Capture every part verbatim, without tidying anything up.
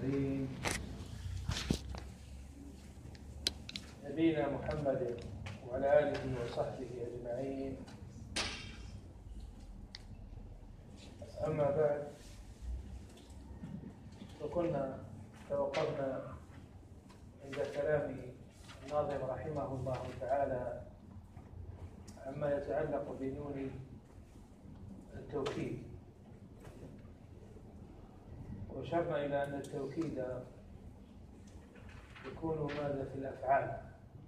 المرسلين نبينا محمد وعلى آله وصحبه أجمعين. أما بعد، فكنا توقفنا عند كلام الناظم رحمه الله تعالى عما يتعلق بنون التوكيد، وشرنا إلى أن التوكيد يكون ماذا في الأفعال،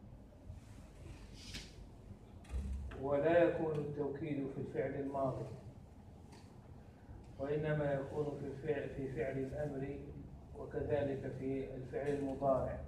ولا يكون التوكيد في الفعل الماضي، وإنما يكون في الفعل في فعل الأمر، وكذلك في الفعل المضارع.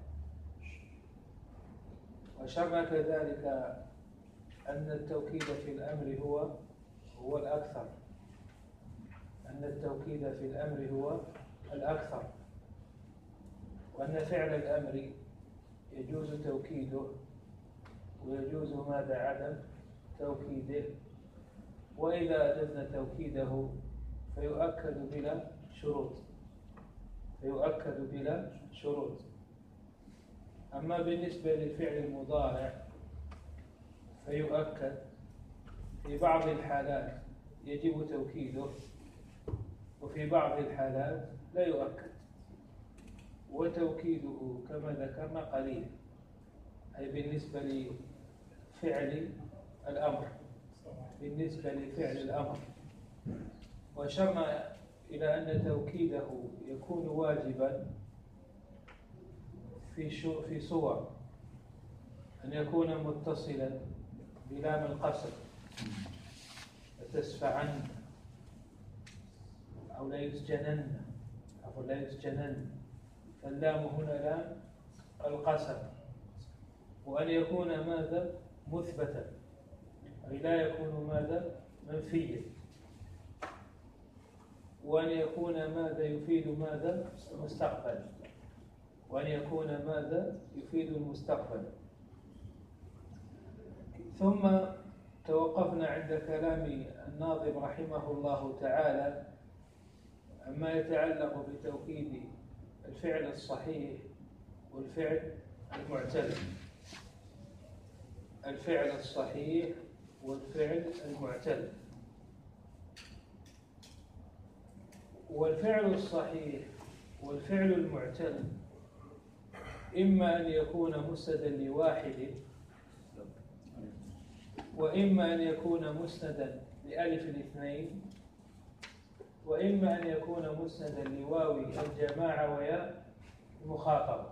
وشرنا كذلك أن التوكيد في الأمر هو هو الأكثر أن التوكيد في الأمر هو الأكثر وأن فعل الأمر يجوز توكيده ويجوز ماذا عدم توكيده، وإذا أجزنا توكيده فيؤكد بلا شروط فيؤكد بلا شروط أما بالنسبة للفعل المضارع فيؤكد في بعض الحالات يجب توكيده، وفي بعض الحالات لا يؤكد، وتوكيده كما ذكرنا قليل، أي بالنسبة لفعل الأمر بالنسبة لفعل الأمر. وأشرنا إلى أن توكيده يكون واجبا في في صور: أن يكون متصلا بلام القسم، لتسفعن أو لا يسجنن أو لا يسجنن، فاللام هنا لام القسم. وأن يكون ماذا مثبتا، أي لا يكون ماذا منفيا. وأن يكون ماذا يفيد ماذا المستقبل وأن يكون ماذا يفيد المستقبل. ثم توقفنا عند كلام الناظم رحمه الله تعالى عما يتعلق بتوكيد الفعل الصحيح والفعل المعتل الفعل الصحيح والفعل المعتل. والفعل الصحيح والفعل المعتل إما أن يكون مسندا لواحد، وإما أن يكون مسندا لألف الاثنين، وإما أن يكون مسندا لواو الجماعة وياء المخاطبة.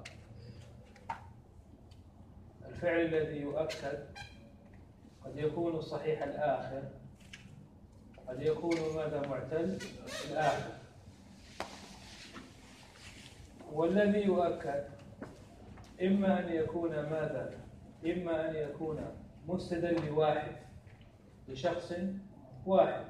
الفعل الذي يؤكد قد يكون صحيح الآخر، قد يكون ماذا معتل الآخر. والذي يؤكد إما أن يكون ماذا إما أن يكون مسندا لواحد لشخص واحد،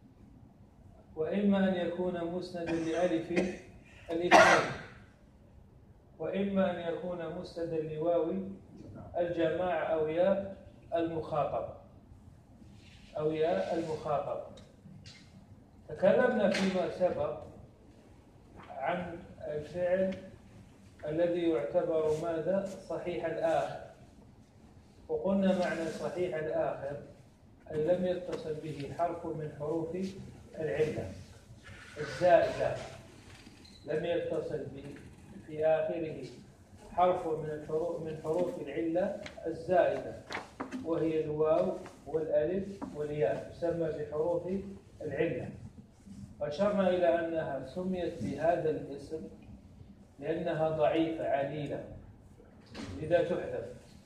وإما أن يكون مسندا لألف الاثنين، وإما أن يكون مسندا لواو الجماعة أو ياء المخاطب أو ياء المخاطب. تكلمنا فيما سبق عن الفعل الذي يعتبر ماذا صحيح الآخر، وقلنا معنى صحيح الآخر أي لم يتصل به حرف من حروف العلة الزائدة، لم يتصل به في آخره حرف من الحروف من حروف العلة الزائدة، وهي الواو والألف والياء، تسمى بحروف العلة. وأشرنا إلى أنها سميت بهذا الاسم لأنها ضعيفة عليلة، لذا تحذف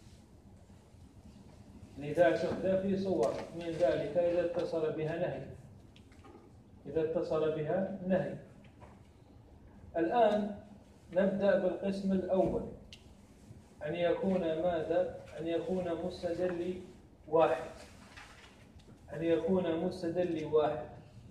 لذا تحذف في صور، من ذلك إذا اتصل بها نهي إذا اتصل بها نهي. الآن نبدأ بالقسم الأول، أن يكون ماذا أن يكون مسندا لواحد أن يكون مسندا لواحد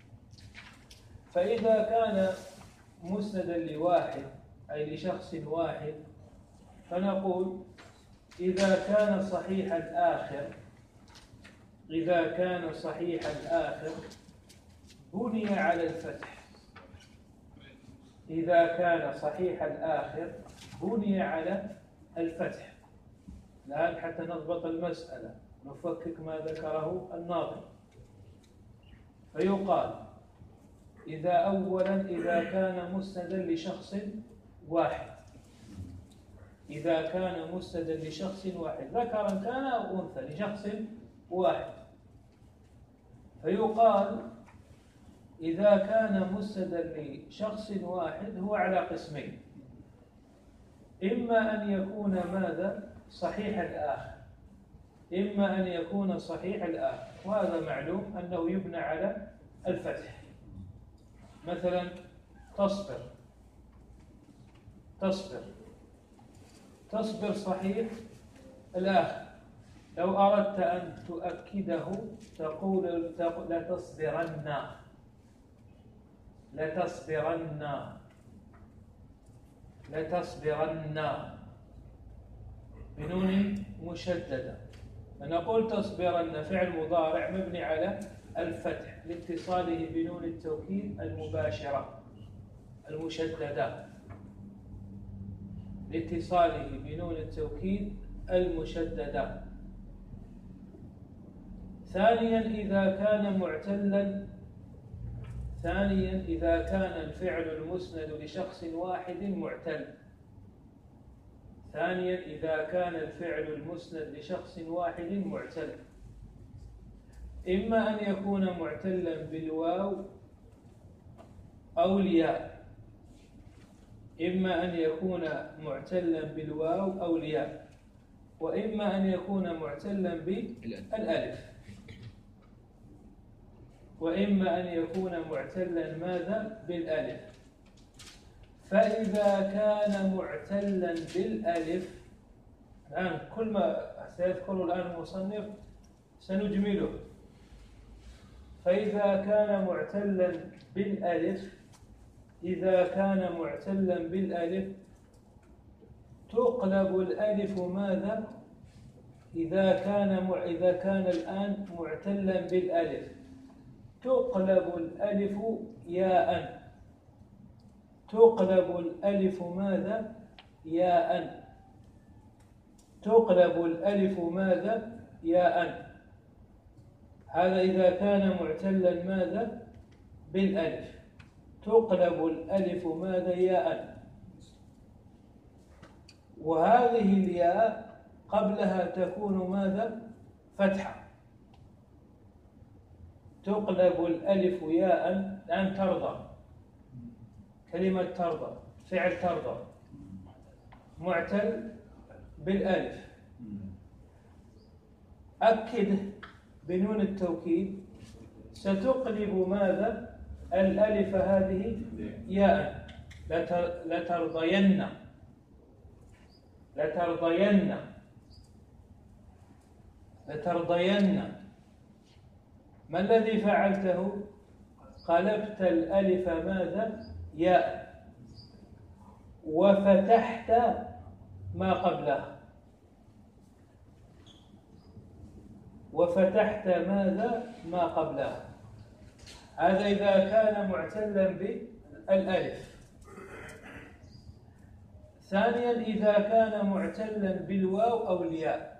فإذا كان مسندا لواحد أي لشخص واحد، فنقول إذا كان صحيح الآخر إذا كان صحيح الآخر بني على الفتح إذا كان صحيح الآخر بني على الفتح. الآن حتى نضبط المسألة نفكك ما ذكره الناظم، فيقال إذا أولا إذا كان مسندا لشخص واحد، إذا كان مسندا لشخص واحد ذكرا كان أو أنثى لشخص واحد، فيقال إذا كان مسندا لشخص واحد هو على قسمين، إما أن يكون ماذا صحيح الآخر، إما أن يكون صحيح الآخر، وهذا معلوم أنه يبنى على الفتح. مثلا تصبر، تصبر تصبر صحيح الآخر، لو أردت أن تؤكده تقول لتصبرن، لتصبرن لتصبرن بنون مشددة، فنقول تصبرن فعل مضارع مبني على الفتح لاتصاله بنون التوكيد المباشرة المشددة، لاتصاله بنون التوكيد المشددة. ثانيا إذا كان معتلا، ثانيا إذا كان الفعل المسند لشخص واحد معتل، ثانيا إذا كان الفعل المسند لشخص واحد معتل، إما أن يكون معتلا بالواو أو الياء، إما أن يكون معتلا بالواو أو الياء، وإما أن يكون معتلا بالألف، وإما أن يكون معتلا ماذا؟ بالألف. فإذا كان معتلا بالألف، الآن كل ما سيذكر الآن المصنف سنجمله. فإذا كان معتلا بالألف، إذا كان معتلا بالألف تقلب الألف ماذا؟ إذا كان إذا كان الآن معتلا بالألف تقلب الألف ياء، تقلب الألف ماذا؟ ياء، تقلب الألف ماذا؟ ياء. هذا إذا كان معتلا ماذا؟ بالألف تقلب الألف ماذا؟ ياء. وهذه الياء قبلها تكون ماذا؟ فتحة، تقلب الألف ياء. الآن ترضى، كلمة ترضى فعل ترضى معتل بالألف، أكد بنون التوكيد ستقلب ماذا؟ الألف هذه ياء، لترضين، لترضين لترضين. ما الذي فعلته؟ قلبت الألف ماذا؟ ياء، وفتحت ما قبلها، وفتحت ماذا؟ ما قبلها. هذا إذا كان معتلا بالألف. ثانيا إذا كان معتلا بالواو أو الياء،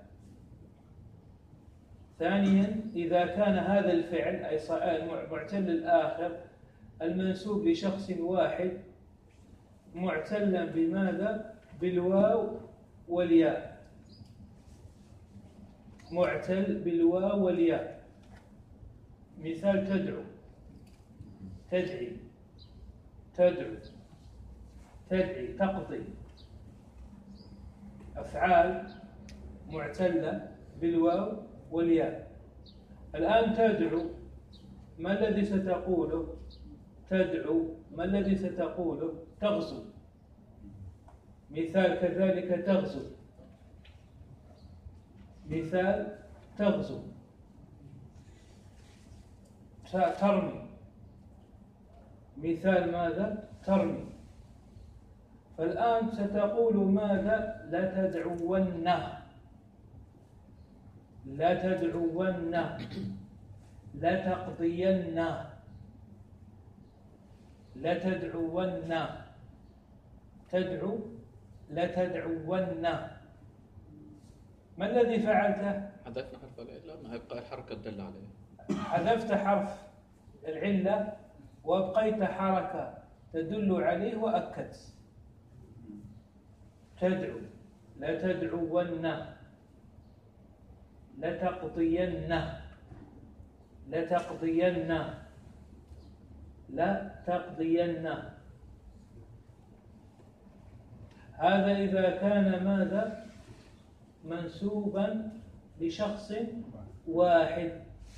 ثانيا إذا كان هذا الفعل أي معتل الآخر المنسوب لشخص واحد معتلا بماذا؟ بالواو والياء، معتل بالواو والياء. مثال تدعو، تدعي، تدعو، تدعي، تقضي، أفعال معتلة بالواو والياء. الآن تدعو، ما الذي ستقوله؟ تدعو، ما الذي ستقوله؟ تغزو. مثال كذلك تغزو، مثال تغزو. ترمي، مثال ماذا؟ ترمي. فالآن ستقول ماذا؟ لا تدعون، لا تدعون، لا تقضين، لا تدعون. تدعو لتدعون. ما الذي فعلته؟ حذفنا حرف العلة، ما يبقى الحركة تدل عليه. حذفت حرف العلة وابقيت حركة تدل عليه وأكدت. تدعو لتدعون، لتقضين، لتقضين، لتقضين. هذا إذا كان ماذا؟ منسوبا لشخص واحد،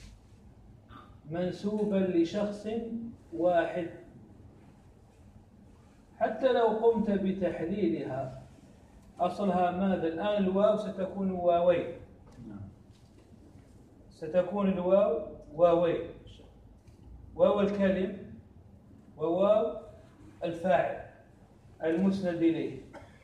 منسوبا لشخص واحد. حتى لو قمت بتحليلها أصلها ماذا؟ الآن الواو ستكون واوين، ستكون الواو واوين، واو الكلم وواو الفاعل المسند إليه.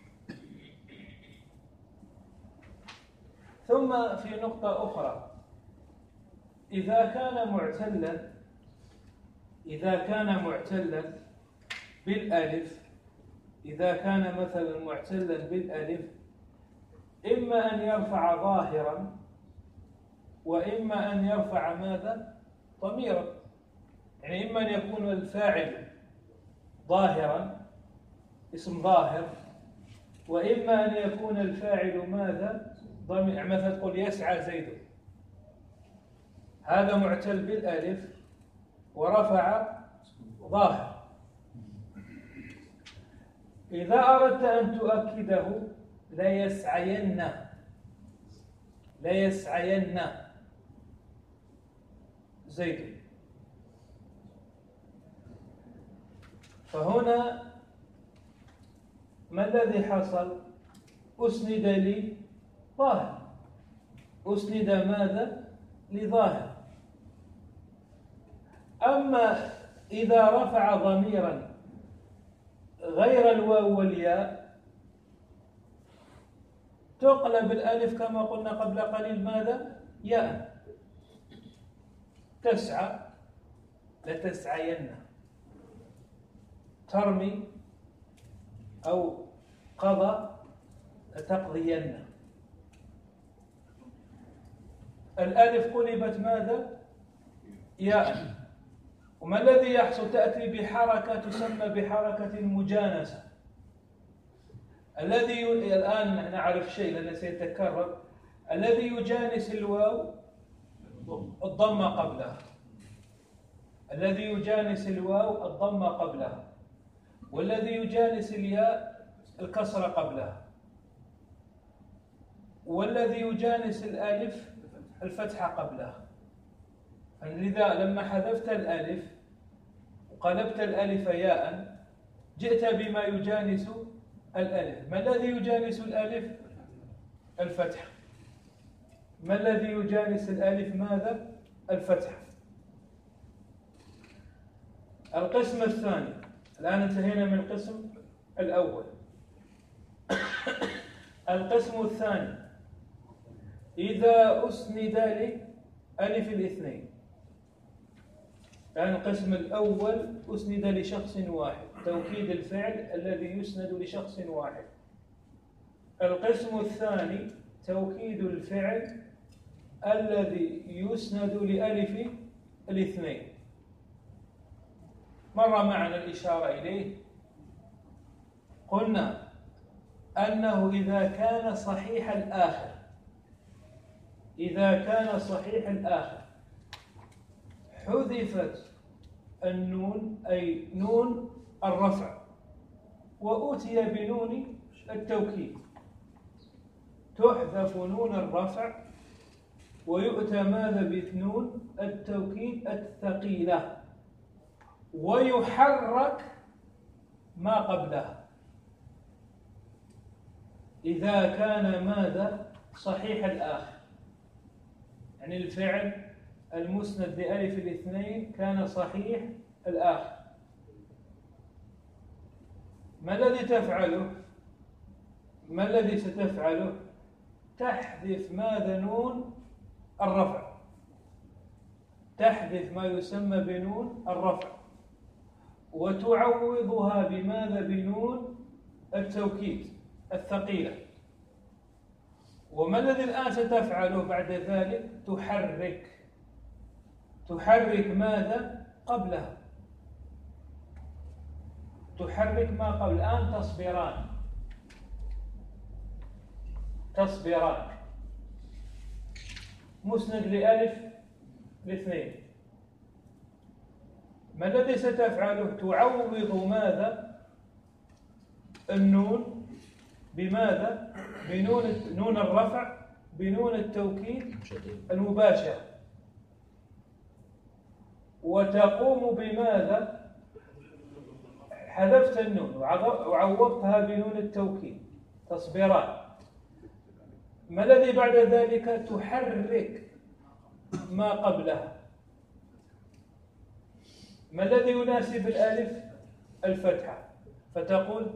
ثم في نقطة أخرى، إذا كان معتلا، إذا كان معتلا بالألف، إذا كان مثلا معتلا بالألف، إما أن يرفع ظاهرا وإما أن يرفع ماذا؟ ضميرا. يعني إما أن يكون الفاعل ظاهرا اسم ظاهر، وإما أن يكون الفاعل ماذا؟ ضمير. مثلا تقول يسعى زيد، هذا معتل بالألف ورفع ظاهر. إذا أردت أن تؤكده ليسعين، ليسعين زيد. فهنا ما الذي حصل؟ أسند لي ظاهر، أسند ماذا؟ لظاهر. أما إذا رفع ضميرا غير الواو والياء تقلب الألف كما قلنا قبل قليل ماذا؟ ياء. تسعى لتسعين، ترمي أو قضى لتقضين. الألف قلبت ماذا؟ ياء. وما الذي يحصل؟ تأتي بحركة تسمى بحركة المجانسة. الذي ي... الآن نعرف شيء لأنه سيتكرر. الذي يجانس الواو الضمة قبلها، الذي يجانس الواو الضمة قبلها، والذي يجانس الياء الكسرة قبلها، والذي يجانس الألف الفتحة قبلها. لذا لما حذفت الألف وقلبت الألف ياء جئت بما يجانس الألف. ما الذي يجانس الألف؟ الفتحة. ما الذي يجانس الألف؟ ماذا؟ الفتحة. القسم الثاني، الآن انتهينا من القسم الأول. القسم الثاني إذا أسند لألف الاثنين. الآن القسم الأول أسند لشخص واحد، توكيد الفعل الذي يسند لشخص واحد. القسم الثاني توكيد الفعل الذي يسند لألف الاثنين. مر معنا الإشارة إليه، قلنا أنه إذا كان صحيح الآخر، إذا كان صحيح الآخر حذفت النون، أي نون الرفع، وأتي بنون التوكيد. تحذف نون الرفع ويؤتى ماذا؟ بنون التوكيد الثقيلة، ويحرك ما قبلها إذا كان ماذا؟ صحيح الآخر. يعني الفعل المسند لألف الاثنين كان صحيح الآخر. ما الذي تفعله؟ ما الذي ستفعله؟ تحذف ماذا؟ نون الرفع. تحذف ما يسمى بنون الرفع وتعوضها بماذا؟ بنون التوكيد الثقيلة. وما الذي الآن ستفعله بعد ذلك؟ تحرك تحرك ماذا قبلها؟ تحرك ما قبل. الآن تصبران تصبران مسند لألف لاثنين. ما الذي ستفعله؟ تعوض ماذا؟ النون بماذا؟ بنون نون الرفع بنون التوكيد المباشرة، وتقوم بماذا؟ حذفت النون وعوضتها بنون التوكيد تصبران. ما الذي بعد ذلك؟ تحرك ما قبلها. ما الذي يناسب الألف؟ الفتحة، فتقول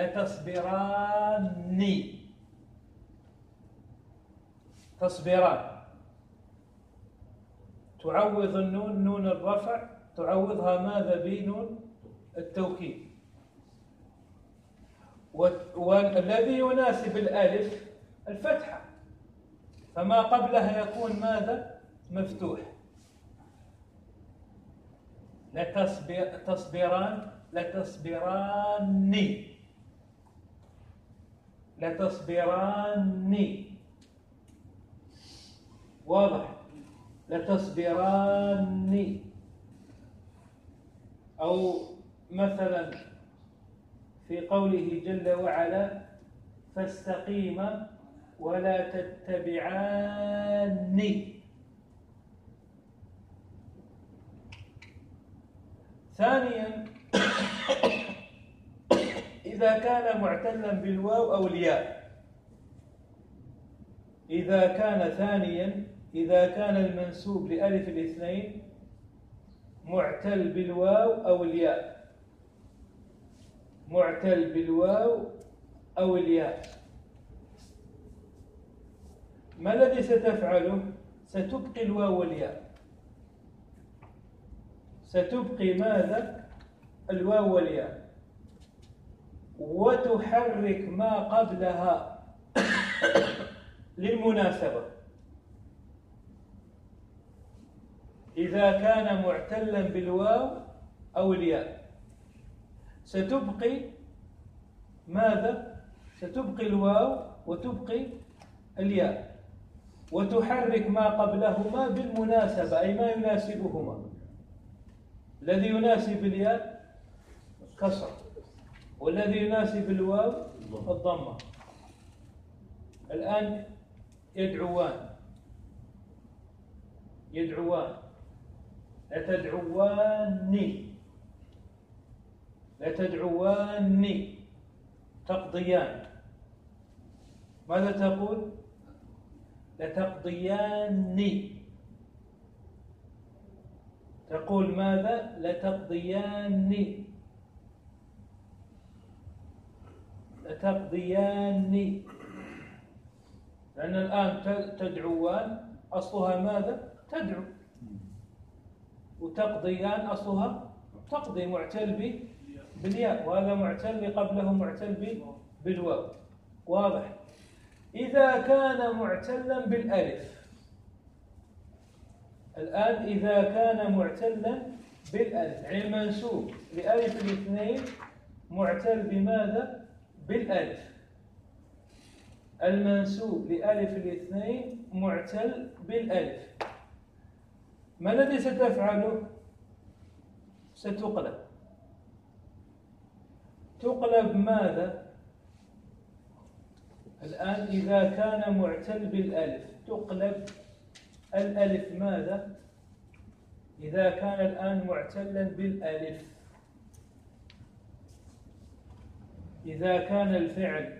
لتصبران تصبران. تعوض النون نون الرفع تعوضها ماذا؟ بنون التوكيد. والذي يناسب الألف الفتحة، فما قبلها يكون ماذا؟ مفتوح. لتصبران لتصبران لتصبران واضح؟ لتصبران. أو مثلا في قوله جل وعلا فاستقيما ولا تتبعان. ثانيا إذا كان معتلا بالواو أو الياء. إذا كان ثانيا إذا كان المنسوب لألف الاثنين معتل بالواو أو الياء معتل بالواو أو الياء، ما الذي ستفعله؟ ستبقي الواو والياء. ستبقي ماذا؟ الواو والياء، وتحرك ما قبلها للمناسبة. إذا كان معتلا بالواو أو الياء ستبقي ماذا؟ ستبقي الواو وتبقي الياء، وتحرك ما قبلهما بالمناسبة، أي ما يناسبهما. الذي يناسب الياء كسر، والذي يناسب الواو الضمة. الآن يدعوان يدعوان لتدعواني لتدعواني تقضيان. ماذا تقول؟ لتقضياني. تقول ماذا؟ لتقضياني لتقضياني. لأن الآن تدعوان أصلها ماذا؟ تدعو، وتقضيان أصلها تقضي، معتل بالياء، وهذا معتل قبله معتل بالواو. واضح؟ إذا كان معتلا بالألف. الآن إذا كان معتلا بالألف، يعني المنسوب لألف الاثنين معتل بماذا؟ بالألف. المنسوب لألف الاثنين معتل بالألف. ما الذي ستفعله؟ ستقلب. تقلب ماذا؟ الآن إذا كان معتل بالألف تقلب الألف ماذا؟ إذا كان الآن معتلا بالألف، إذا كان الفعل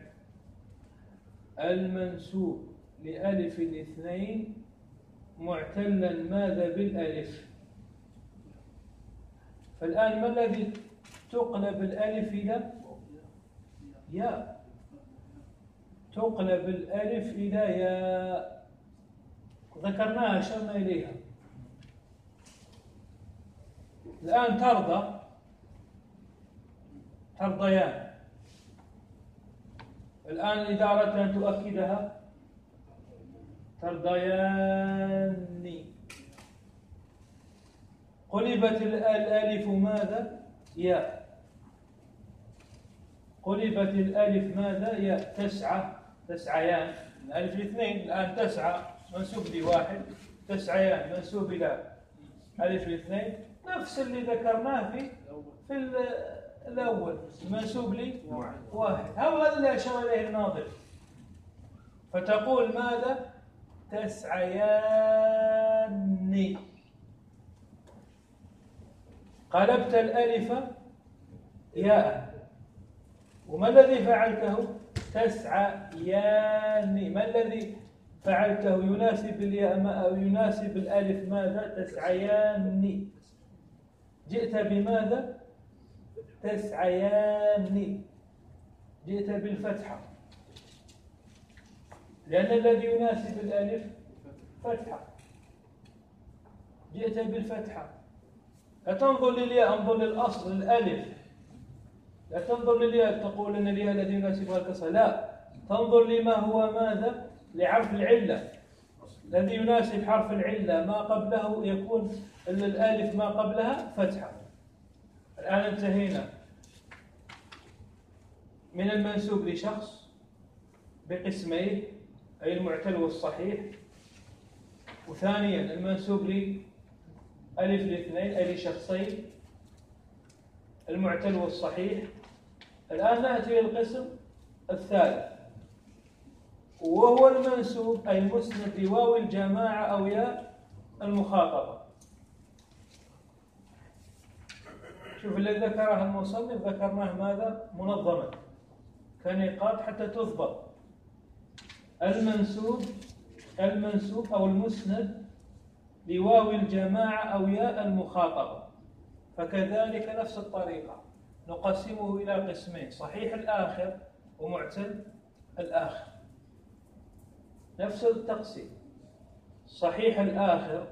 المنسوب لألف الاثنين معتلا ماذا؟ بالألف. فالآن ما الذي تقلب الألف إلى ياء؟ تقلب الألف إلى ياء، ذكرناها أشرنا إليها. الآن ترضى ترضيان الآن إذا أردت أن تؤكدها ترضيان، قلبت الألف ماذا؟ ياء. قلبت الألف ماذا؟ ياء. تسعى، تسعيان، الألف الاثنين، الآن تسعى منسوب لواحد، تسعيان منسوب إلى ألف الاثنين، نفس اللي ذكرناه في في الأول، منسوب لي واحد. هذا اللي أشار إليه الناظر. فتقول ماذا؟ تسعيان. قلبت الألف ياء، وما الذي فعلته؟ تسعيان. ما الذي فعلته يناسب الياء أو يناسب الألف ماذا؟ تسعيان. جئت بماذا؟ تسعيان، جئت بالفتحة، لأن الذي يناسب الألف فتحة، جئت بالفتحة. لا تنظر للياء، انظر للأصل الألف. لا تنظر للياء تقول أن الياء الذي يناسبها الكسر، لا، تنظر لما هو ماذا؟ لحرف العلة الذي يناسب حرف العلة، ما قبله يكون الألف ما قبلها فتحة. الآن انتهينا من المنسوب لشخص بقسميه، أي المعتل والصحيح، وثانيا المنسوب لألف الاثنين أي لشخصين، المعتل والصحيح. الآن نأتي للقسم الثالث، وهو المنسوب أي مسند لواو الجماعة أو ياء المخاطبة. شوف الذي ذكره المصنف ذكرناه ماذا؟ منظما كنقاط حتى تضبط. المنسوب المنسوب أو المسند لواو الجماعة أو ياء المخاطبة، فكذلك نفس الطريقة نقسمه إلى قسمين: صحيح الآخر ومعتل الآخر. نفس التقسيم، صحيح الآخر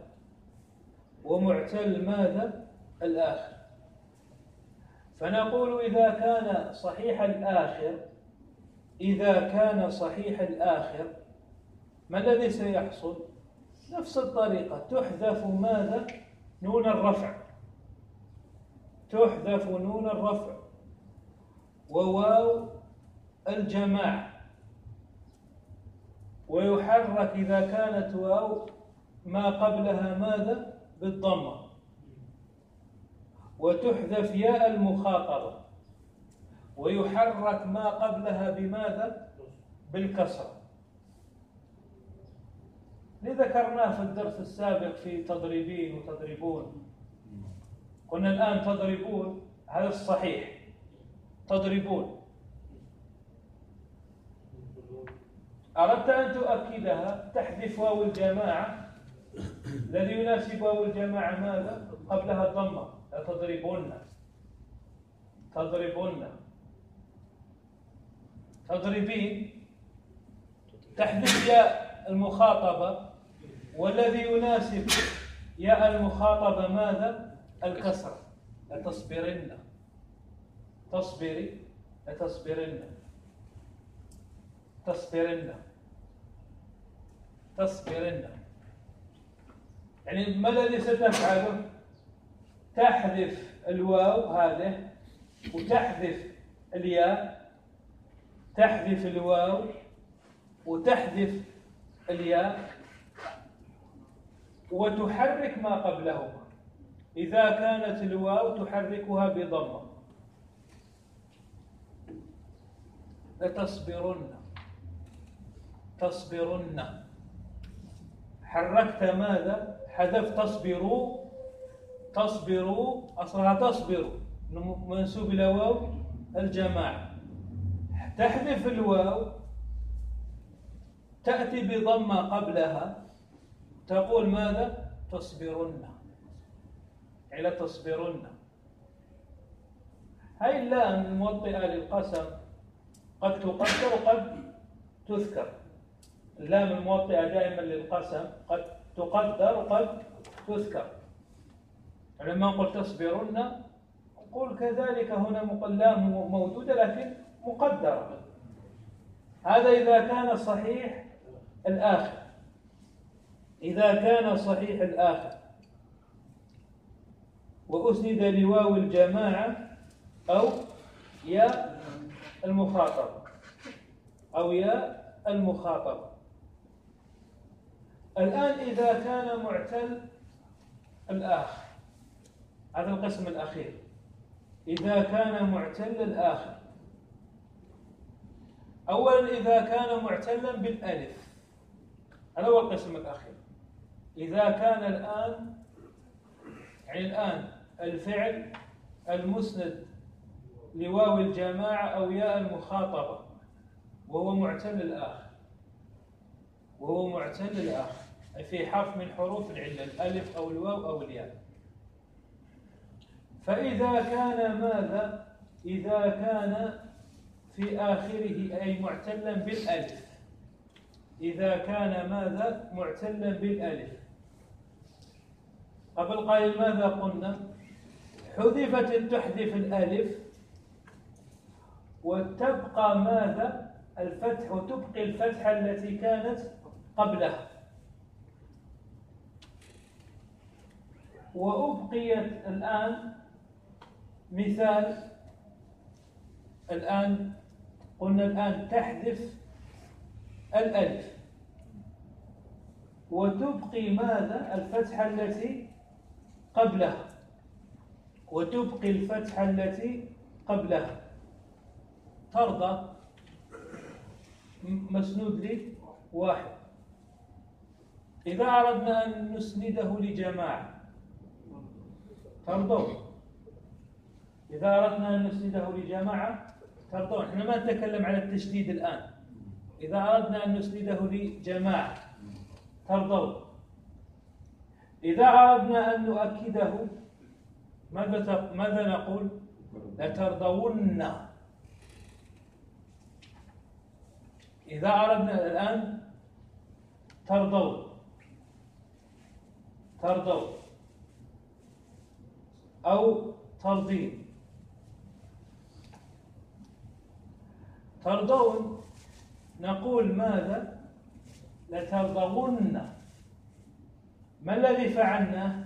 ومعتل ماذا؟ الآخر. فنقول إذا كان صحيح الآخر إذا كان صحيح الآخر ما الذي سيحصل؟ نفس الطريقة، تحذف ماذا؟ نون الرفع، تحذف نون الرفع وواو الجماعة، ويحرك إذا كانت واو ما قبلها ماذا؟ بالضمة، وتحذف ياء المخاطبة، ويحرك ما قبلها بماذا؟ بالكسرة. لذكرناه في الدرس السابق في تضريبين وتضربون. قلنا الآن تضربون هذا الصحيح، تضربون أردت أن تؤكدها تحذف واو الجماعة، الذي يناسب واو الجماعة ماذا؟ قبلها الضمة، لا تضربون، تضربون. تضربين تحذف ياء المخاطبة، والذي يناسب ياء المخاطبة ماذا؟ الكسرة. لتصبرن، تصبري، لتصبرن، تصبرن، تصبرن. يعني ما الذي ستفعله؟ تحذف الواو هذه، وتحذف الياء، تحذف الواو وتحذف الياء، وتحرك ما قبلهما. إذا كانت الواو تحركها بضمة، لتصبرن، تصبرن. حركت ماذا؟ حذف تصبروا، تصبروا أصلها تصبروا منسوب إلى واو الجماعة. تحذف الواو، تأتي بضمة قبلها، تقول ماذا؟ تصبرن، إلى تصبرن. هاي اللام الموطئة للقسم قد تقدر وقد تذكر. اللام الموطئة دائما للقسم قد تقدر وقد تذكر. لما نقول تصبرن نقول كذلك هنا اللام موجودة لكن مقدرة، هذا إذا كان صحيح الآخر، إذا كان صحيح الآخر وأسند لواو الجماعة أو يا المخاطبة أو يا المخاطبة. الآن إذا كان معتل الآخر، هذا القسم الأخير، إذا كان معتل الآخر، أولا إذا كان معتلا بالألف، هذا هو القسم الأخير. إذا كان الآن يعني الآن الفعل المسند لواو الجماعة أو ياء المخاطبة وهو معتل الآخر، وهو معتل الآخر أي في حرف من حروف العلة، الألف أو الواو أو الياء. فإذا كان ماذا؟ إذا كان في آخره أي معتلا بالألف، إذا كان ماذا؟ معتلا بالألف. قبل قليل ماذا قلنا؟ حذفت تحذف الألف وتبقى ماذا؟ الفتح، وتبقي الفتحة التي كانت قبلها، وأبقيت الآن مثال. الآن قلنا الآن تحذف الألف وتبقي ماذا؟ الفتحة التي قبلها، وتبقي الفتحة التي قبلها. ترضى مسنود لي واحد. إذا أردنا أن نسنده لجماعة ترضون؟ إذا أردنا أن نسنده لجماعة ترضون؟ إحنا ما نتكلم على التشديد الآن. إذا أردنا أن نسنده لجماعة ترضون؟ إذا أردنا أن نؤكده ماذا ماذا نقول؟ لترضون. إذا أردنا الآن ترضون، ترضون أو ترضين. ترضون نقول ماذا؟ لترضون. ما الذي فعلنا؟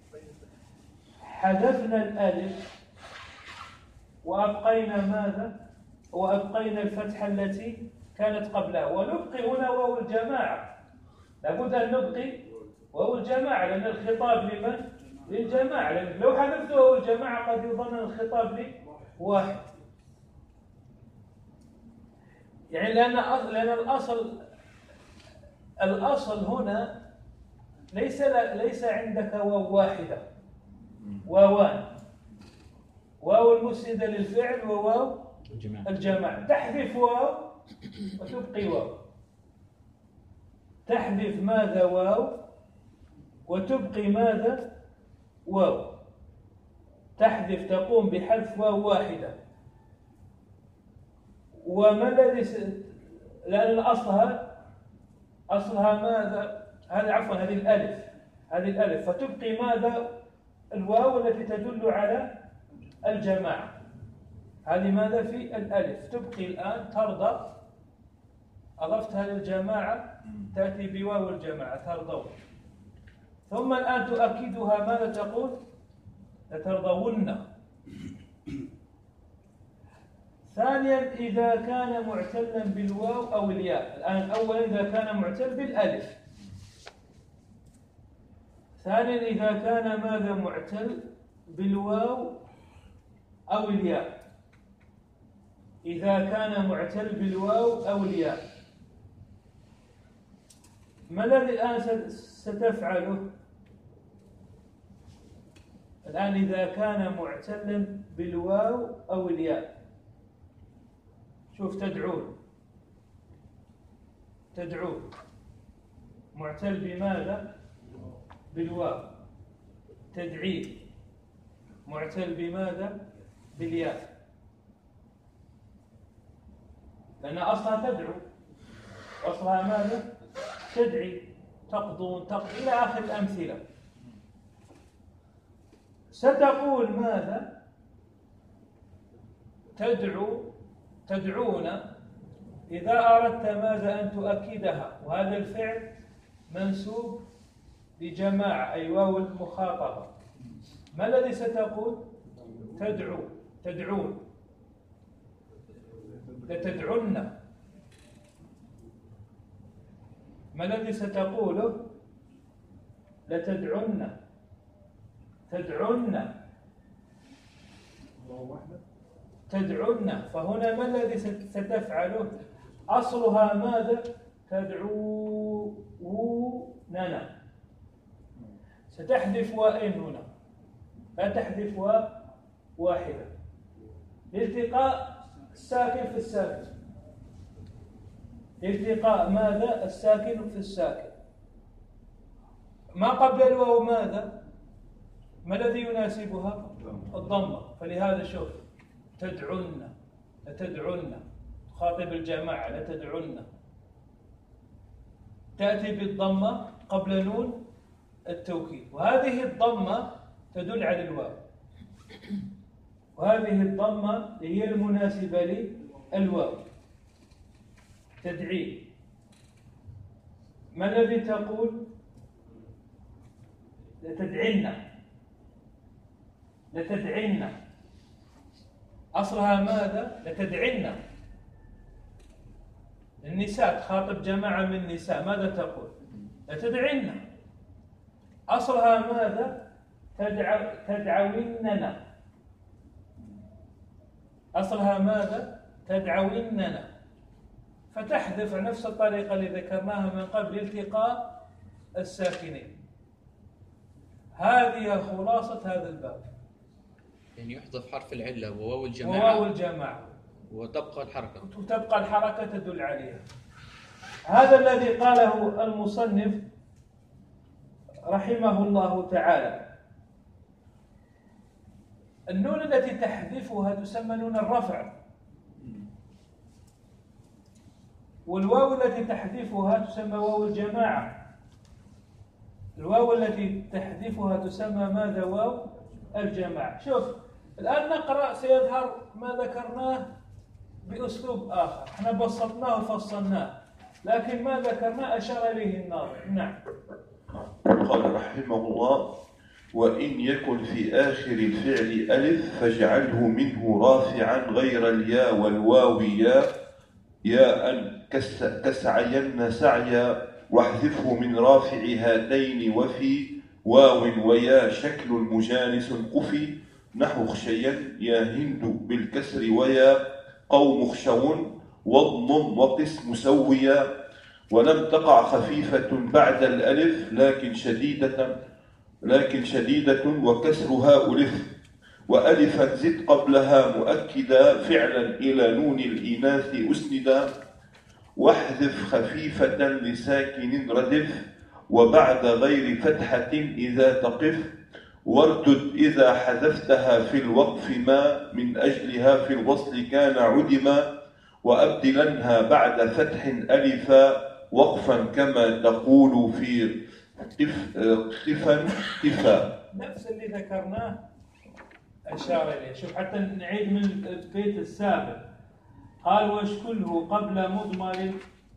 حذفنا الألف وأبقينا ماذا؟ وأبقينا الفتحة التي كانت قبلها، ونبقي هنا واو الجماعة. لابد أن نبقي واو الجماعة لأن الخطاب لمن؟ للجماعة. لأن لو حذفت واو الجماعة قد يظن الخطاب لواحد، يعني لأن لأن الأصل الأصل هنا ليس ليس عندك واو واحدة، واوان، واو المسندة للفعل وواو الجماعة. تحذف واو وتبقي واو، تحذف ماذا؟ واو، وتبقي ماذا؟ واو. تحذف تقوم بحذف واو واحدة. وما الذي س... لأن أصلها أصلها ماذا؟ هذا عفوا هذه الألف، هذه الألف، فتبقي ماذا؟ الواو التي تدل على الجماعة. هذه ماذا؟ في الألف. تبقي الآن ترضى، أضفتها للجماعة تأتي بواو الجماعة ترضون. ثم الآن تؤكدها ماذا تقول؟ لترضون. ثانيا إذا كان معتلا بالواو أو الياء. الآن أولا إذا كان معتل بالألف. ثانيا إذا كان ماذا؟ معتل بالواو أو الياء. إذا كان معتل بالواو أو الياء ما الذي الآن ستفعله؟ الآن إذا كان معتلا بالواو أو الياء، شوف تدعون، تدعون معتل بماذا؟ بالواو. تدعين معتل بماذا؟ بالياء، لأن أصلها تدعو، أصلها ماذا؟ تدعي، تقضون، تقضي، إلى آخر الأمثلة. ستقول ماذا؟ تدعو، تدعون إذا أردت ماذا أن تؤكدها، وهذا الفعل منسوب لجماعة أي واو المخاطبة، ما الذي ستقول؟ تدعو، تدعون، لتدعن. ما الذي ستقوله؟ لتدعن، تدعن، تدعن. فهنا ما الذي ستفعله؟ أصلها ماذا؟ تدعوننا. ستحذف واء هنا، لا تحذف واء واحدة لالتقاء الساكن في الساكن، التقاء ماذا؟ الساكن في الساكن. ما قبل الواو ماذا؟ ما الذي يناسبها؟ الضمة. فلهذا شوف تدعن، لتدعن، تخاطب الجماعة لتدعن، تأتي بالضمة قبل نون التوكيد، وهذه الضمة تدل على الواو، وهذه الضمة هي المناسبة للواو. تدعي. ما الذي تقول؟ لتدعن، لتدعن. أصلها ماذا؟ لتدعن. النساء تخاطب جماعة من النساء، ماذا تقول؟ لتدعن. أصلها ماذا؟ تدعو، تدعوننا. أصلها ماذا؟ تدعوننا. فتحذف نفس الطريقة اللي ذكرناها من قبل، التقاء الساكنين. هذه خلاصة هذا الباب. يعني يحذف حرف العلة وواو الجماعة وواو الجماعة وتبقى الحركة، وتبقى الحركة تدل عليها. هذا الذي قاله المصنف رحمه الله تعالى. النون التي تحذفها تسمى نون الرفع، والواو التي تحذفها تسمى واو الجماعة. الواو التي تحذفها تسمى ماذا؟ واو الجماعة. شوف الآن نقرأ، سيظهر ما ذكرناه بأسلوب آخر، احنا بسطناه وفصلناه، لكن ما ذكرناه أشار إليه الناظم. نعم. قال رحمه الله: وإن يكن في آخر الفعل ألف فاجعله منه رافعا غير الياء والواو ياء ياء كسعين سعيا، واحذفه من رافع هاتين وفي واو ويا شكل مجانس قفي، نحو خشيا يا هند بالكسر ويا قوم خشون واضم وقس مسويا، ولم تقع خفيفة بعد الألف لكن شديدة لكن شديدة وكسرها ألف، وألفا زد قبلها مؤكدا فعلا إلى نون الإناث أسندا، واحذف خفيفة لساكن ردف وبعد غير فتحة إذا تقف، وارتد إذا حذفتها في الوقف ما من أجلها في الوصل كان عدما، وأبدلنها بعد فتح ألفا وقفا كما تقول في قفا قفا. نفس اللي ذكرناه أشار إليه. شوف حتى نعيد من البيت السابق، قال واشكله قبل مضمر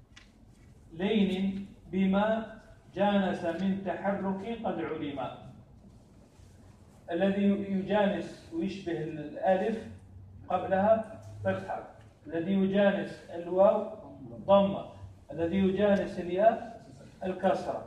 لين بما جانس من تحرك قد علما. الذي يجانس ويشبه الألف قبلها فتحة، الذي يجانس الواو ضمة، الذي يجانس الياء الكسرة.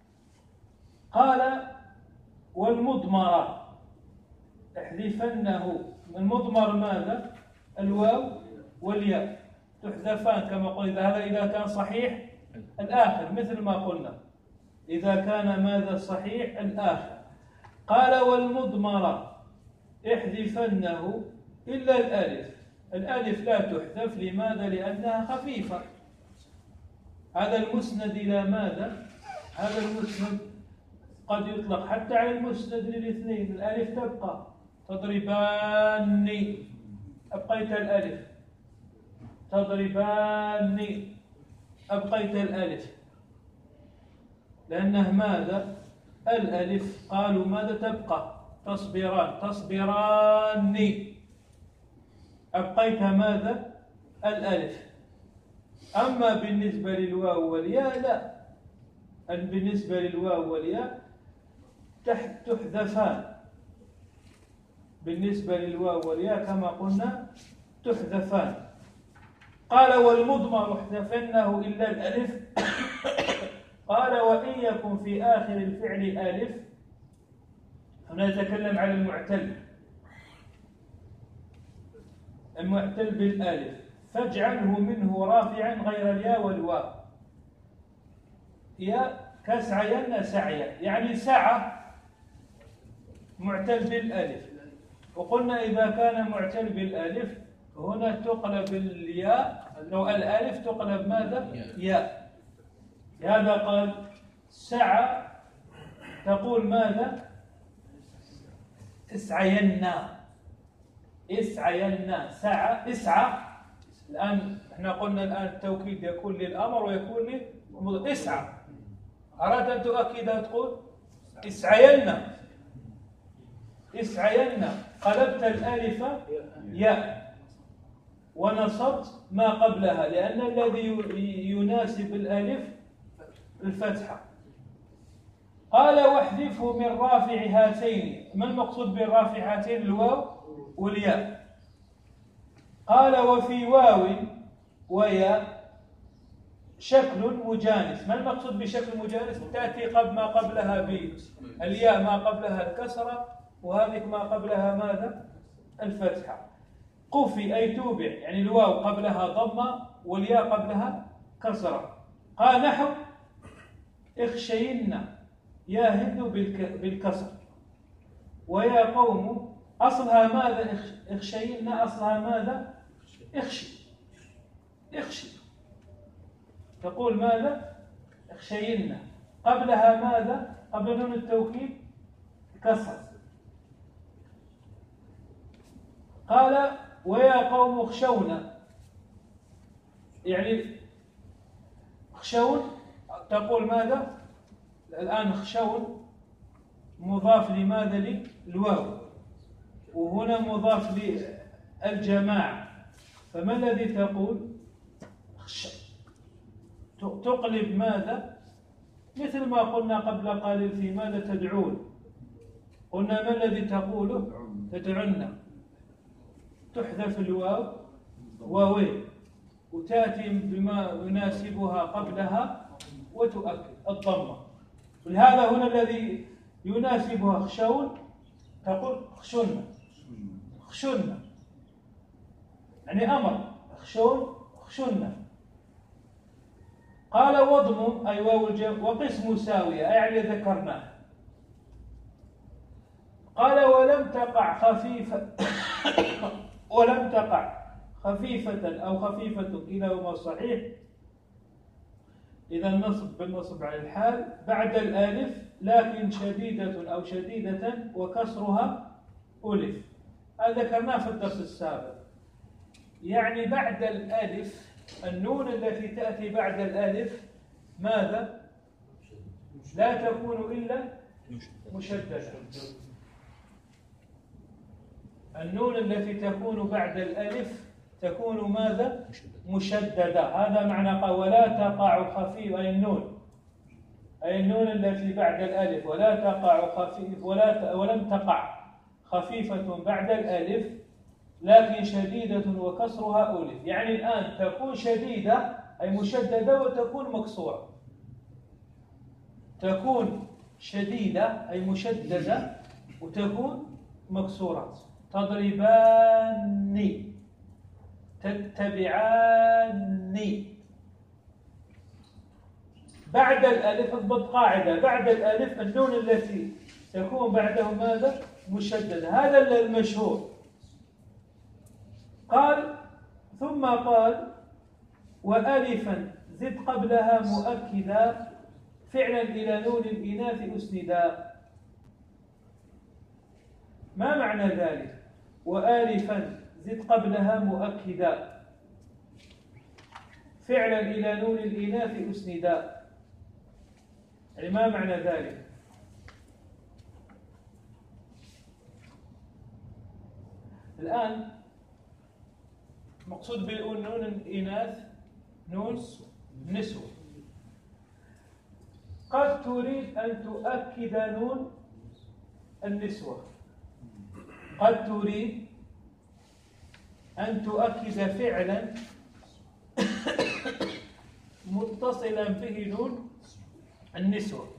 قال والمضمر احذفنه. المضمر ماذا؟ الواو والياء تحذفان كما قلنا. هذا إذا كان صحيح الآخر، مثل ما قلنا إذا كان ماذا؟ صحيح الآخر. قال والمضمر احذفنه إلا الألف. الألف لا تحذف، لماذا؟ لأنها خفيفة. هذا المسند إلى ماذا؟ هذا المسند قد يطلق حتى على المسند للاثنين. الألف تبقى. تضرباني، أبقيت الألف. تضرباني، أبقيت الألف، لأنه ماذا؟ الألف. قالوا ماذا تبقى؟ تصبران، تصبراني، أبقيت ماذا؟ الألف. أما بالنسبة للواو والياء لا، أن بالنسبة للواو والياء تحذفان، بالنسبة للواو والياء كما قلنا تحذفان. قال والمضمر احذفنه إلا الألف. قال وإن يكن في آخر الفعل ألف، هنا نتكلم على المعتل، المعتل بالألف، فاجعله منه رافعا غير الياء والواو. يا كسعين سعيا، يعني سعى معتل بالألف، وقلنا إذا كان معتل بالألف هنا تقلب الياء أو الألف تقلب ماذا؟ ياء. هذا قال سعى تقول ماذا؟ اسعينا، اسعينا، سعى، اسعى. الآن احنا قلنا الآن التوكيد يكون للأمر ويكون للمضارع. اسعى، أردت أن تؤكدها تقول اسعينا، اسعينا، قلبت الألف ياء ونصبت ما قبلها، لأن الذي يناسب الألف الفتحة. قال واحذفه من رافع هاتين. ما المقصود بالرافع هاتين؟ الواو والياء. قال وفي واو وياء شكل مجانس. ما المقصود بشكل مجانس؟ تأتي قبل ما قبلها بالياء ما قبلها الكسرة، وهذه ما قبلها ماذا؟ الفتحة. قفي أي توبع، يعني الواو قبلها ضمة والياء قبلها كسرة. قال نحو اخشين يا هند بالكسر، ويا قوم أصلها ماذا؟ اخشين أصلها ماذا؟ اخشي، اخشي، تقول ماذا؟ اخشين، قبلها ماذا؟ قبل نون التوكيد كسر. قال ويا قوم اخشونا، يعني اخشون تقول ماذا؟ الآن اخشون مضاف لماذا؟ للواو، وهنا مضاف للجماعة، فما الذي تقول؟ اخشى، تقلب ماذا؟ مثل ما قلنا قبل قليل في ماذا تدعون، قلنا ما الذي تقوله؟ تدعون، تحذف الواو واوين وتأتي بما يناسبها قبلها وتؤكد الضمة. ولهذا هنا الذي يناسبها خشون تقول خشن، خشن يعني أمر، خشون خشن. قال وضم أي واو الجمع وقس مساوية، يعني ذكرناه. قال ولم تقع خفيفة ولم تقع خفيفة أو خفيفة كلاهما صحيح إذا النصب بالنصب على الحال بعد الألف، لكن شديدة أو شديدة وكسرها ألف. هذا ذكرناه في الدرس السابق، يعني بعد الألف النون التي تأتي بعد الألف ماذا؟ لا تكون إلا مشددة. النون التي تكون بعد الألف تكون ماذا؟ مشددة. هذا معنى ولا تقع خفيف، أي النون أي النون التي بعد الألف ولا تقع خفيف ولا ولم تقع خفيفة بعد الألف لكن شديدة وكسرها ألف. يعني الآن تكون شديدة أي مشددة وتكون مكسورة، تكون شديدة أي مشددة وتكون مكسورة. تضرباني، تتبعاني. بعد الألف اضبط قاعدة، بعد الألف النون التي تكون بعده ماذا؟ مشددة. هذا المشهور. قال ثم قال وألفا زد قبلها مؤكدا فعلا إلى نون الإناث أسندا. ما معنى ذلك؟ وآلفا زد قبلها مؤكدا فعلا إلى نون الإناث أسندا، يعني ما معنى ذلك؟ الآن مقصود بنون الإناث نون نسوة. قد تريد أن تؤكد نون النسوة، قد تريد أن تؤكد فعلا متصلا به نون النسوة،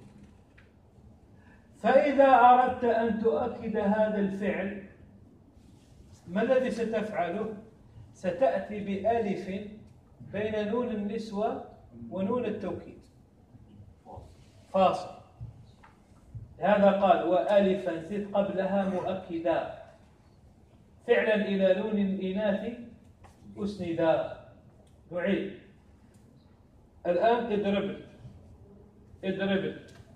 فإذا أردت أن تؤكد هذا الفعل ما الذي ستفعله؟ ستأتي بألف بين نون النسوة ونون التوكيد، فاصل. هذا قال وألفا زد قبلها مؤكدا فعلا إلى نون الإناث أسندا. نعيد الآن اضرب اضرب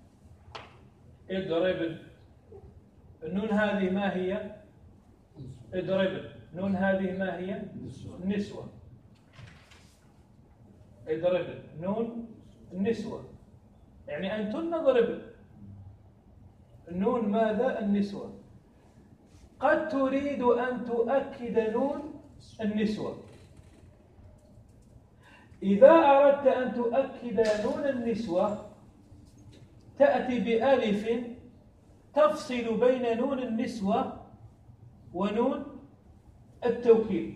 اضرب النون هذه ما هي؟ اضرب نون هذه ما هي؟ النسوة. اضرب نون النسوة يعني أنتن ضرب النون ماذا؟ النسوة. قد تريد أن تؤكد نون النسوة، إذا أردت أن تؤكد نون النسوة تأتي بألف تفصل بين نون النسوة ونون التوكيد.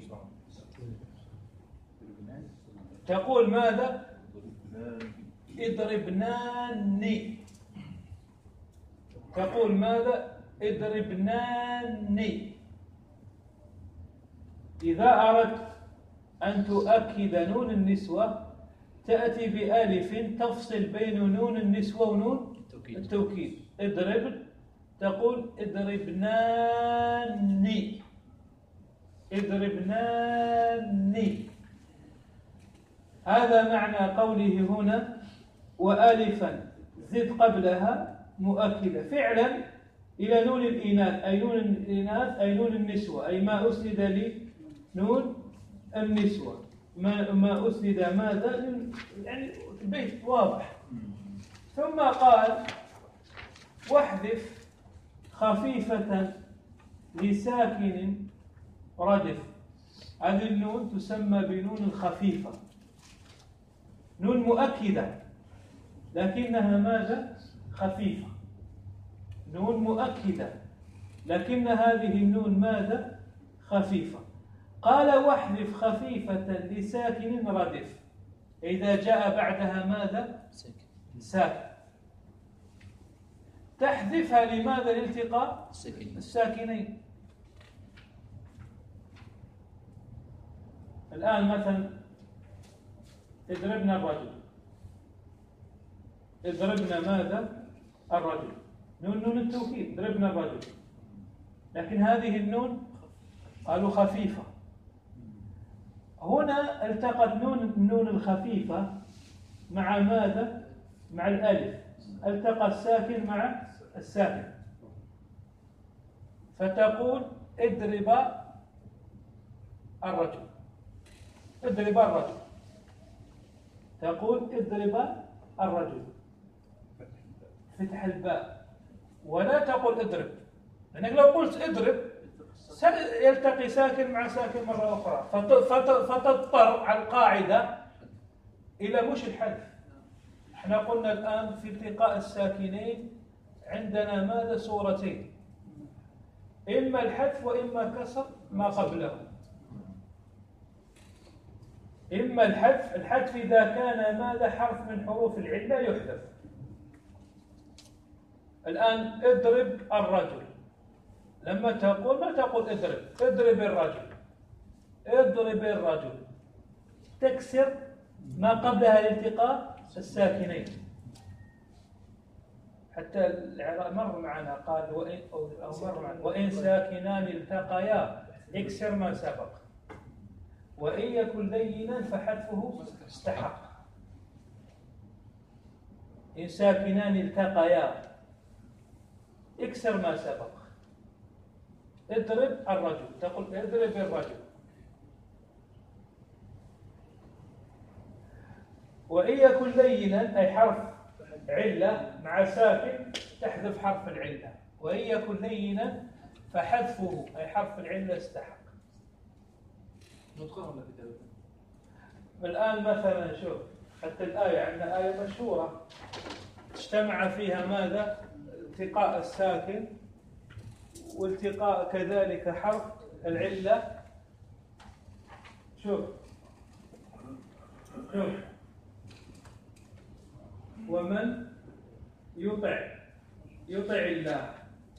تقول ماذا؟ اضربناني. تقول ماذا؟ اضربناني. إذا أردت أن تؤكد نون النسوة تأتي بألف تفصل بين نون النسوة ونون التوكيد. اضرب تقول اضربناني اضربناني. هذا معنى قوله هنا وألفا زد قبلها مؤكدة فعلا إلى نون الإناث، أي نون الإناث أي نون النسوة، أي ما أسند لنون النسوة، ما ما أسند ماذا؟ يعني البيت واضح. ثم قال واحذف خفيفة لساكن ردف. هذه النون تسمى بنون الخفيفة، نون مؤكدة لكنها ماذا؟ خفيفة. نون مؤكدة لكن هذه النون ماذا؟ خفيفة. قال واحذف خفيفة لساكن ردف إذا جاء بعدها ماذا؟ ساكن. تحذفها لماذا؟ لالتقاء الساكنين. الآن مثلا اضربنا الرجل، اضربنا ماذا؟ الرجل، نون نون التوكيد، ضربنا الرجل، لكن هذه النون قالوا خفيفة. هنا التقت نون النون الخفيفة مع ماذا؟ مع الألف، التقى الساكن مع الساكن، فتقول اضرب الرجل، اضرب الرجل، تقول اضرب الرجل، فتح الباء، ولا تقول اضرب، لأنك لو قلت اضرب يلتقي ساكن مع ساكن مرة أخرى، فتضطر على القاعدة إلى مش الحذف. احنا قلنا الآن في التقاء الساكنين عندنا ماذا؟ صورتين، إما الحذف وإما كسر ما قبله. إما الحذف، الحذف إذا كان ماذا؟ حرف من حروف العلة يحذف. الآن اضرب الرجل، لما تقول ما تقول اضرب، اضرب الرجل، اضرب الرجل، تكسر ما قبلها الالتقاء الساكنين. حتى العراق مر معنا قال وإن, أو مر معنا وإن ساكنان التقيا اكسر ما سبق، وإن يكن لينا فحذفه استحق. إن ساكنان التقيا اكسر ما سبق. اضرب الرجل، تقول اضرب الرجل. وإن يكن لينا أي حرف علة مع ساكن تحذف حرف العلة، وإن يكن لينا فحذفه أي حرف العلة استحق. نطقها ولا كتابة؟ الآن مثلا شوف، حتى الآية عندنا آية مشهورة اجتمع فيها ماذا؟ التقاء الساكن والتقاء كذلك حرف العلة. شوف شوف ومن يطع يطع الله،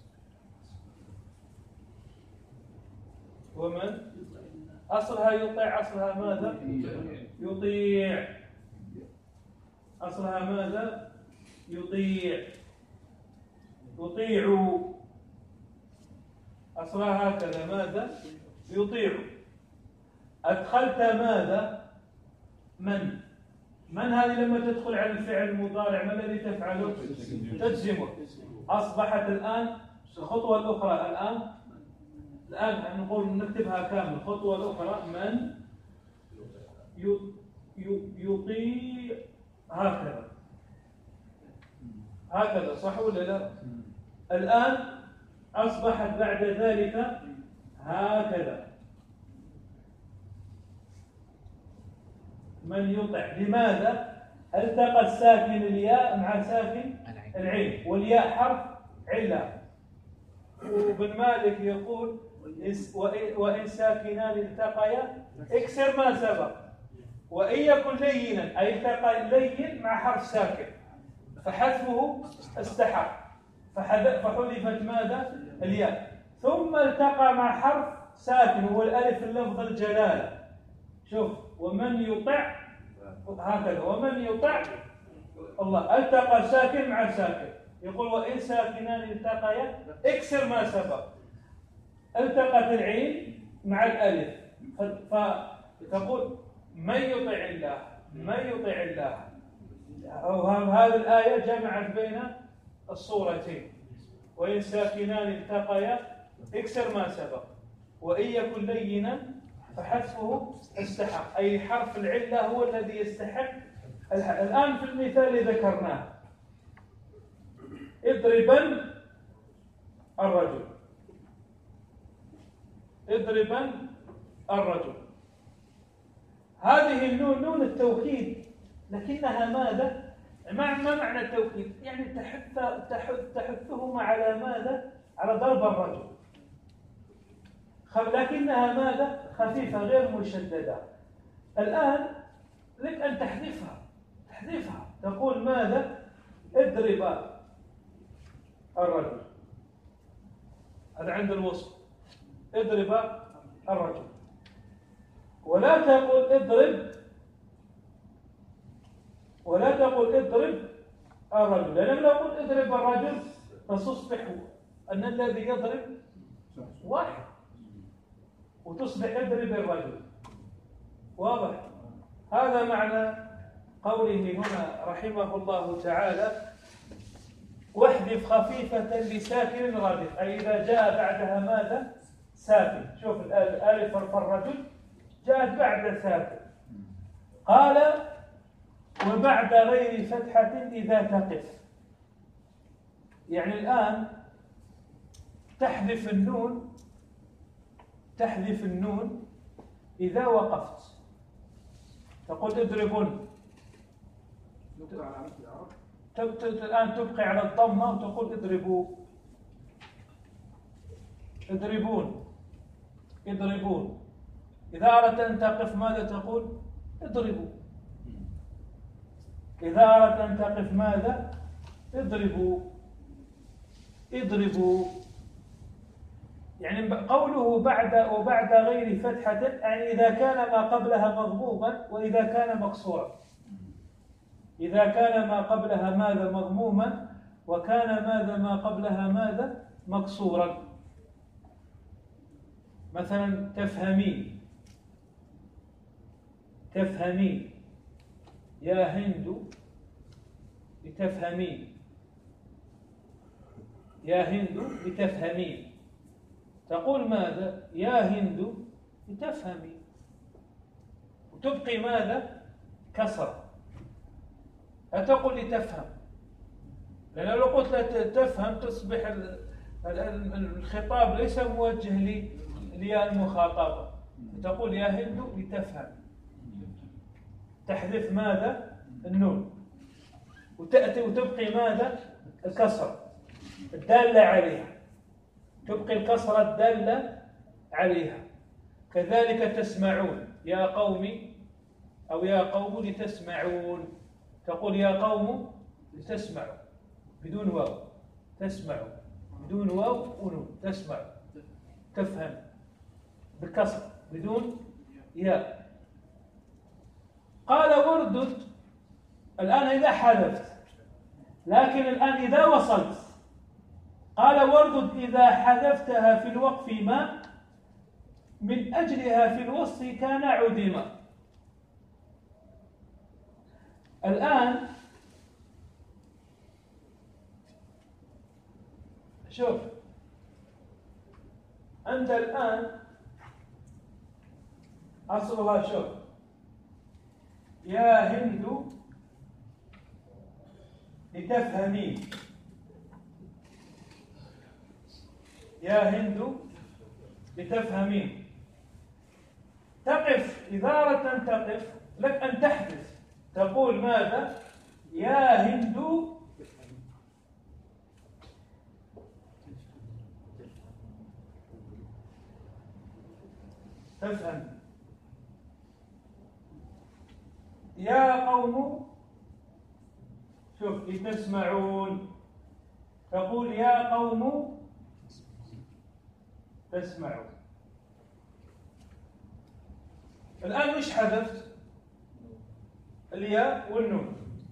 ومن أصلها يطيع، أصلها ماذا؟ يطيع، أصلها ماذا؟ يطيع، يطيع، أصلها هكذا ماذا؟ يطيع. أدخلت ماذا؟ من من هذه لما تدخل على الفعل المضارع ما الذي تفعله؟ تجزمه. أصبحت الآن الخطوة الأخرى، الآن الآن نقول نكتبها كامل. الخطوة الأخرى من يطيع، هكذا هكذا، صح ولا لا؟ الآن أصبحت بعد ذلك هكذا من يطع. لماذا؟ التقى الساكن الياء مع ساكن العين، والياء حرف علة. وابن مالك يقول وإن ساكنان التقيا اكسر ما سبق، وإن يكن لينا أي التقى لين مع حرف ساكن فحذفه استحق، فحذفت ماذا؟ الياء. ثم التقى مع حرف ساكن هو الألف اللفظ الجلالة. شوف ومن يطع هكذا، ومن يطع الله، التقى ساكن مع ساكن. يقول وإن ساكنان التقيا اكسر ما سبق، التقت العين مع الألف، فتقول من يطع الله، من يطع الله. هذه الآية جمعت بين الصورتين، وإن ساكنان التقيا اكسر ما سبق، وإن يكن لينا فحذفه استحق، أي حرف العلة هو الذي يستحق. الآن في المثال اللي ذكرناه اضربا الرجل، اضربا الرجل، هذه النون نون التوكيد، لكنها ماذا؟ ما معنى التوكيد؟ يعني تحث تحث تحثهما على ماذا؟ على ضرب الرجل، لكنها ماذا؟ خفيفة غير مشددة. الآن لك أن تحذفها، تحذفها تقول ماذا؟ اضرب الرجل، هذا عند الوصف، اضرب الرجل، ولا تقول اضرب، ولا تقول اضرب الرجل، لأن لو قلت اضرب الرجل فتصبح أن الذي يضرب واحد وتصبح اضرب الرجل. واضح؟ هذا معنى قوله هنا رحمه الله تعالى واحذف خفيفة لساكن رادف، أي إذا جاء بعدها ماذا؟ ساكن. شوف الألف الرجل جاءت بعد ساكن. قال وبعد غير فتحة إذا تقف، يعني الآن تحذف النون، تحذف النون إذا وقفت، تقول اضربون، الآن تبقي على الضمة وتقول اضربوا، اضربون، اضربون. إذا أردت أن تقف ماذا تقول؟ اضربوا. إذا أردت أن تقف ماذا؟ اضربوا، اضربوا. يعني قوله بعد وبعد غير فتحة، يعني إذا كان ما قبلها مضموما وإذا كان مكسورا. إذا كان ما قبلها ماذا؟ مضموما، وكان ماذا ما قبلها ماذا؟ مكسورا. مثلا تفهمين، تفهمين يا هند لتفهمين، يا هند لتفهمين، تقول ماذا؟ يا هند لتفهمي، وتبقي ماذا؟ كسر، لا تقول لتفهم، لأن لو قلت تفهم تصبح الخطاب ليس موجه ليا المخاطبة، تقول يا هند لتفهم. تحذف ماذا؟ النون، وتأتي وتبقي ماذا؟ الكسرة الدالة عليها، تبقي الكسرة الدالة عليها. كذلك تسمعون، يا قوم أو يا قوم لتسمعون، تقول يا قوم لتسمعوا بدون واو، تسمعوا بدون واو ونون، تسمع تفهم بالكسر بدون ياء. قال وردد، الآن إذا حذفت، لكن الآن إذا وصلت، قال وردد إذا حذفتها في الوقف ما من أجلها في الوصف كان عدما. الآن شوف، أنت الآن أصلها شوف، يا هند لتفهمين، يا هند لتفهمين. تقف إذارة، تقف لك أن تحدث، تقول ماذا؟ يا هند تفهم، يا قوم شوف لتسمعون، تقول يا قوم تسمعون. الآن وش حذفت؟ الياء والنون،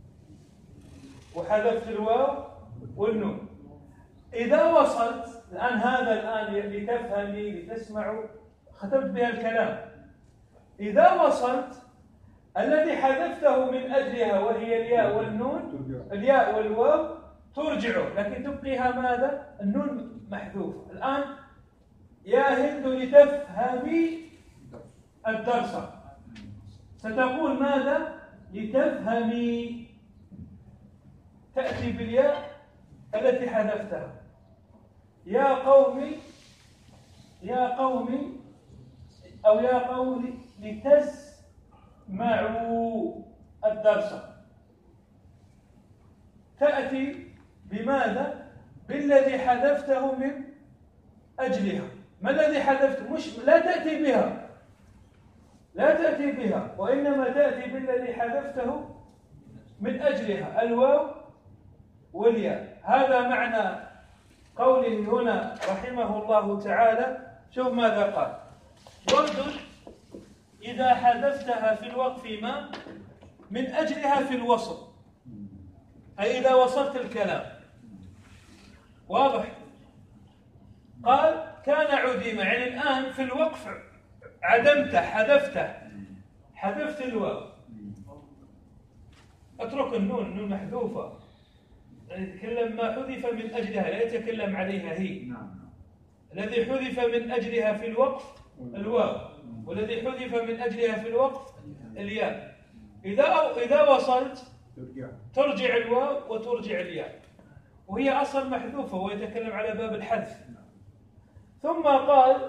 وحذفت الواو والنون. إذا وصلت الآن، هذا الآن لتفهمي لتسمعوا ختمت بها الكلام. إذا وصلت الذي حذفته من أجلها وهي الياء والنون، الياء والواو ترجعه، لكن تبقيها ماذا؟ النون محذوف. الآن يا هند لتفهمي الدرس، ستقول ماذا؟ لتفهمي، تأتي بالياء التي حذفتها. يا قومي، يا قومي أو يا قوم لتسمعوا الدرس، تأتي بماذا؟ بالذي حذفته من أجلها. ما الذي حذفته؟ مش لا تأتي بها، لا تأتي بها، وإنما تأتي بالذي حذفته من أجلها، الواو والياء. هذا معنى قوله هنا رحمه الله تعالى. شوف ماذا قال: وردد إذا حذفتها في الوقف ما من أجلها في الوصل، أي إذا وصلت الكلام. واضح؟ قال كان عديمة، يعني الآن في الوقف عدمته، حذفته، حذفت الواو، اترك النون، النون محذوفة، يعني يتكلم ما حذف من أجلها، لا يتكلم عليها هي. الذي حذف من أجلها في الوقف الواو، والذي حذف من أجلها في الوقف الياء. إذا أو إذا وصلت ترجع الواو وترجع الياء، وهي أصل محذوفة، ويتكلم على باب الحذف. ثم قال: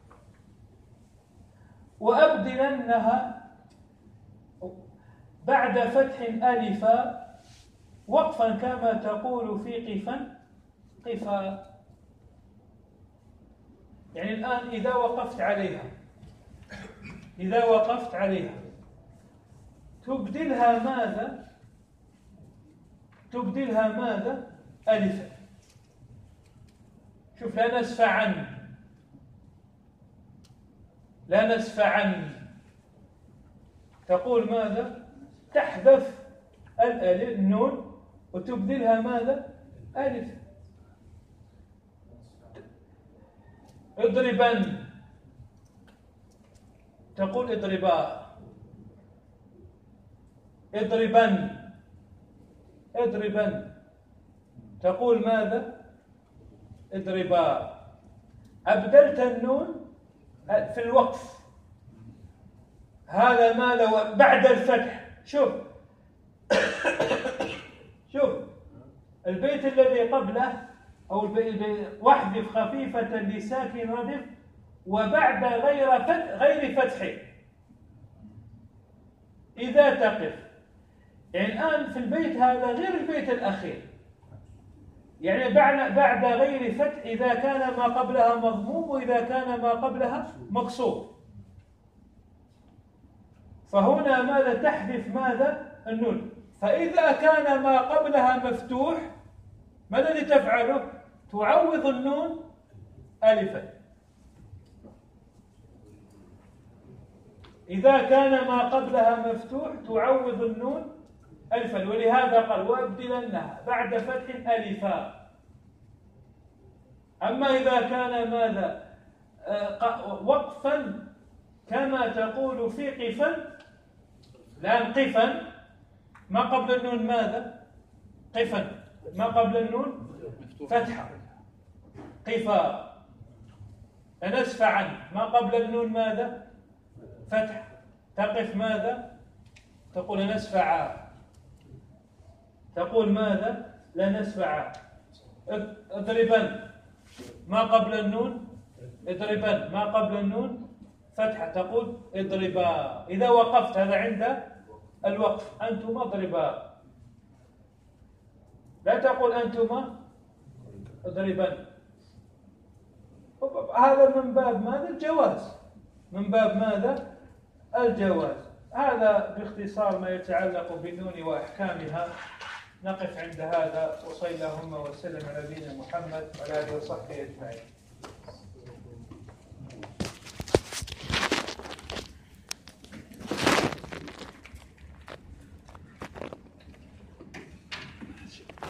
وأبدلنها بعد فتح ألفا وقفا كما تقول في قفا قفا. يعني الآن إذا وقفت عليها، إذا وقفت عليها تبدلها ماذا؟ تبدلها ماذا؟ ألفا. شوف، لا نسفع عنه، لا نسفع عنه، تقول ماذا؟ تحذف الألف النون وتبدلها ماذا؟ ألف. اضربن، تقول اضربا، اضربن، اضربن، تقول ماذا؟ اضربا. أبدلت النون في الوقف، هذا ماذا؟ بعد الفتح. شوف شوف البيت الذي قبله، أو واحذف خفيفة لساكن ردف وبعد غير فتح، غير فتح. إذا تقف. يعني الآن في البيت هذا غير البيت الأخير، يعني بعد بعد غير فتح إذا كان ما قبلها مضموم وإذا كان ما قبلها مقصور. فهنا ماذا؟ تحذف ماذا؟ النون. فإذا كان ما قبلها مفتوح ماذا الذي تفعله؟ تعوض النون ألفا. إذا كان ما قبلها مفتوح تعوض النون ألفا، ولهذا قال وأبدلنها بعد فتح ألفا. أما إذا كان ماذا؟ آه وقفا كما تقول في قفا، الآن قفا ما قبل النون ماذا؟ قفا ما قبل النون فتحة. قفا. لنسفعا ما قبل النون ماذا؟ فتح. تقف ماذا؟ تقول لنسفعا. تقول ماذا؟ لنسفعا. اضربا ما قبل النون اضربا ما قبل النون فتحة، تقول اضربا. إذا وقفت هذا عند الوقف، أنتما اضربا، لا تقول أنتما اضربا. هذا من باب ماذا؟ الجواز. من باب ماذا؟ الجواز. هذا باختصار ما يتعلق بالنون وأحكامها. نقف عند هذا، وصلى اللهم وسلم على نبينا محمد وعلى آله وصحبه أجمعين.